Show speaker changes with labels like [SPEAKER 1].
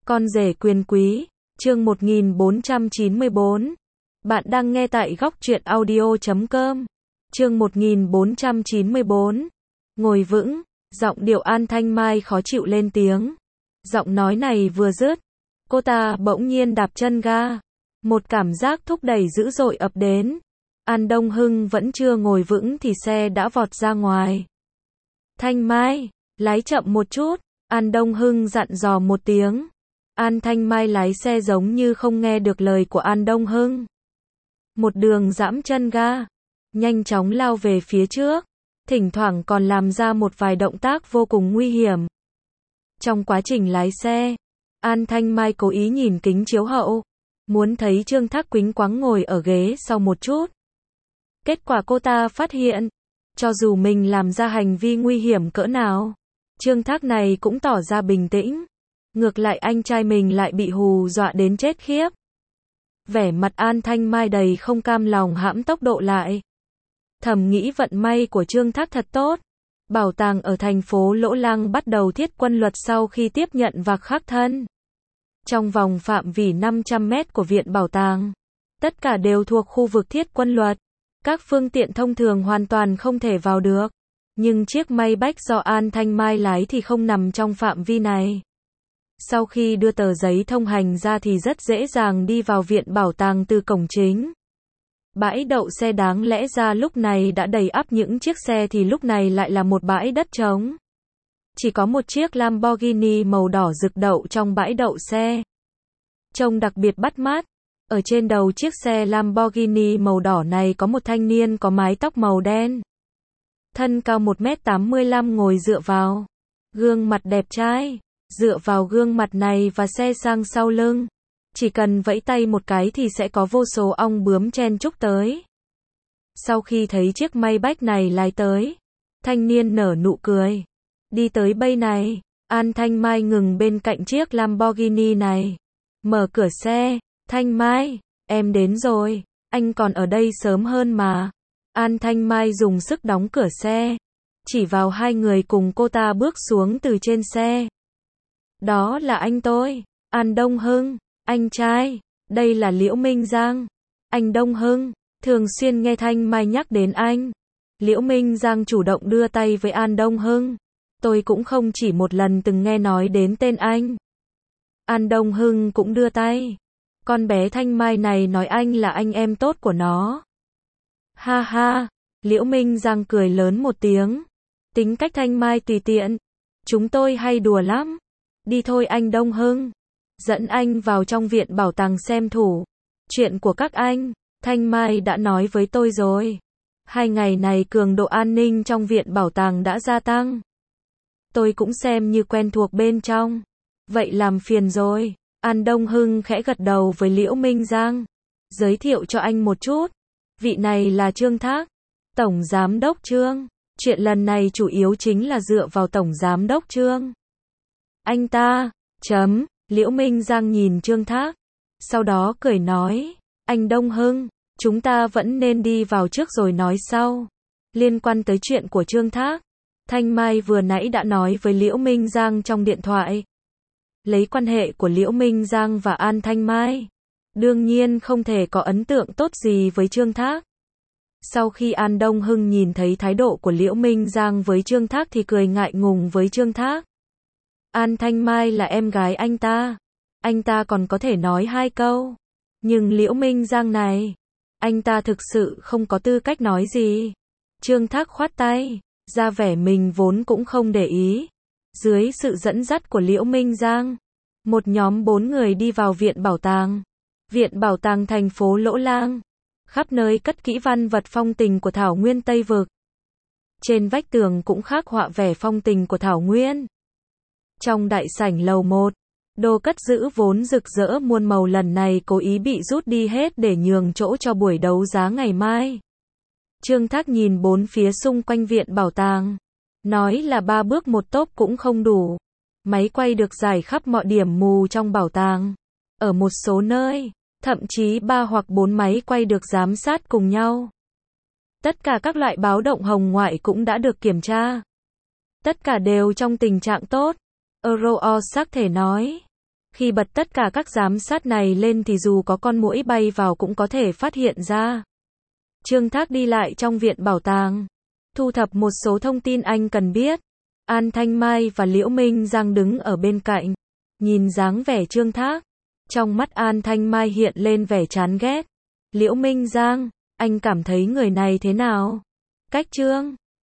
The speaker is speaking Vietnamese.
[SPEAKER 1] Con rể quyền quý, chương 1494. Bạn đang nghe tại góc truyện audio.com. Chương 1494. Ngồi vững, giọng điệu An Thanh Mai khó chịu lên tiếng. Giọng nói này vừa dứt, cô ta bỗng nhiên đạp chân ga. Một cảm giác thúc đẩy dữ dội ập đến. An Đông Hưng vẫn chưa ngồi vững thì xe đã vọt ra ngoài. Thanh Mai, lái chậm một chút, An Đông Hưng dặn dò một tiếng. An Thanh Mai lái xe giống như không nghe được lời của An Đông Hưng. Một đường giẫm chân ga, nhanh chóng lao về phía trước, thỉnh thoảng còn làm ra một vài động tác vô cùng nguy hiểm. Trong quá trình lái xe, An Thanh Mai cố ý nhìn kính chiếu hậu, muốn thấy Trương Thác quĩnh quắng ngồi ở ghế sau một chút. Kết quả cô ta phát hiện, cho dù mình làm ra hành vi nguy hiểm cỡ nào, Trương Thác này cũng tỏ ra bình tĩnh. Ngược lại anh trai mình lại bị hù dọa đến chết khiếp. Vẻ mặt An Thanh Mai đầy không cam lòng hãm tốc độ lại. Thầm nghĩ vận may của Trương Thác thật tốt. Bảo tàng ở thành phố Lỗ Lăng bắt đầu thiết quân luật sau khi tiếp nhận vạc khắc thân. Trong vòng phạm vi 500 mét của viện bảo tàng, tất cả đều thuộc khu vực thiết quân luật. Các phương tiện thông thường hoàn toàn không thể vào được. Nhưng chiếc Maybach do An Thanh Mai lái thì không nằm trong phạm vi này. Sau khi đưa tờ giấy thông hành ra thì rất dễ dàng đi vào viện bảo tàng từ cổng chính. Bãi đậu xe đáng lẽ ra lúc này đã đầy ắp những chiếc xe thì lúc này lại là một bãi đất trống. Chỉ có một chiếc Lamborghini màu đỏ rực đậu trong bãi đậu xe. Trông đặc biệt bắt mắt. Ở trên đầu chiếc xe Lamborghini màu đỏ này có một thanh niên có mái tóc màu đen. Thân cao 1m85 ngồi dựa vào. Gương mặt đẹp trai. Dựa vào gương mặt này và xe sang sau lưng. Chỉ cần vẫy tay một cái thì sẽ có vô số ong bướm chen chúc tới. Sau khi thấy chiếc Maybach này lái tới, thanh niên nở nụ cười. Đi tới bay này, An Thanh Mai ngừng bên cạnh chiếc Lamborghini này. Mở cửa xe, Thanh Mai, em đến rồi, anh còn ở đây sớm hơn mà. An Thanh Mai dùng sức đóng cửa xe, chỉ vào hai người cùng cô ta bước xuống từ trên xe. Đó là anh tôi, An Đông Hưng, anh trai, đây là Liễu Minh Giang. Anh Đông Hưng, thường xuyên nghe Thanh Mai nhắc đến anh. Liễu Minh Giang chủ động đưa tay với An Đông Hưng. Tôi cũng không chỉ một lần từng nghe nói đến tên anh. An Đông Hưng cũng đưa tay. Con bé Thanh Mai này nói anh là anh em tốt của nó. Ha ha, Liễu Minh Giang cười lớn một tiếng. Tính cách Thanh Mai tùy tiện. Chúng tôi hay đùa lắm. Đi thôi anh Đông Hưng. Dẫn anh vào trong viện bảo tàng xem thử. Chuyện của các anh, Thanh Mai đã nói với tôi rồi. 2 ngày này cường độ an ninh trong viện bảo tàng đã gia tăng. Tôi cũng xem như quen thuộc bên trong. Vậy làm phiền rồi. An Đông Hưng khẽ gật đầu với Liễu Minh Giang. Giới thiệu cho anh một chút. Vị này là Trương Thác, Tổng Giám đốc Trương. Chuyện lần này chủ yếu chính là dựa vào Tổng Giám đốc Trương. Anh ta, Liễu Minh Giang nhìn Trương Thác. Sau đó cười nói, anh Đông Hưng, chúng ta vẫn nên đi vào trước rồi nói sau. Liên quan tới chuyện của Trương Thác, Thanh Mai vừa nãy đã nói với Liễu Minh Giang trong điện thoại. Lấy quan hệ của Liễu Minh Giang và An Thanh Mai, đương nhiên không thể có ấn tượng tốt gì với Trương Thác. Sau khi An Đông Hưng nhìn thấy thái độ của Liễu Minh Giang với Trương Thác thì cười ngại ngùng với Trương Thác. An Thanh Mai là em gái anh ta còn có thể nói 2 câu. Nhưng Liễu Minh Giang này, anh ta thực sự không có tư cách nói gì. Trương Thác khoát tay, ra vẻ mình vốn cũng không để ý. Dưới sự dẫn dắt của Liễu Minh Giang, một nhóm 4 người đi vào viện bảo tàng. Viện bảo tàng thành phố Lỗ Lăng. Khắp nơi cất kỹ văn vật phong tình của Thảo Nguyên Tây Vực. Trên vách tường cũng khắc họa vẻ phong tình của Thảo Nguyên. Trong đại sảnh lầu 1, đồ cất giữ vốn rực rỡ muôn màu lần này cố ý bị rút đi hết để nhường chỗ cho buổi đấu giá ngày mai. Trương Thác nhìn bốn phía xung quanh viện bảo tàng. Nói là 3 bước một tốp cũng không đủ. Máy quay được rải khắp mọi điểm mù trong bảo tàng. Ở một số nơi, thậm chí 3 hoặc 4 máy quay được giám sát cùng nhau. Tất cả các loại báo động hồng ngoại cũng đã được kiểm tra. Tất cả đều trong tình trạng tốt. Euroosakthể nói. Khi bật tất cả các giám sát này lên thì dù có con muỗi bay vào cũng có thể phát hiện ra. Trương Thác đi lại trong viện bảo tàng, thu thập một số thông tin anh cần biết. An Thanh Mai và Liễu Minh Giang đứng ở bên cạnh, nhìn dáng vẻ Trương Thác. Trong mắt An Thanh Mai hiện lên vẻ chán ghét. Liễu Minh Giang, anh cảm thấy người này thế nào? Cách Trương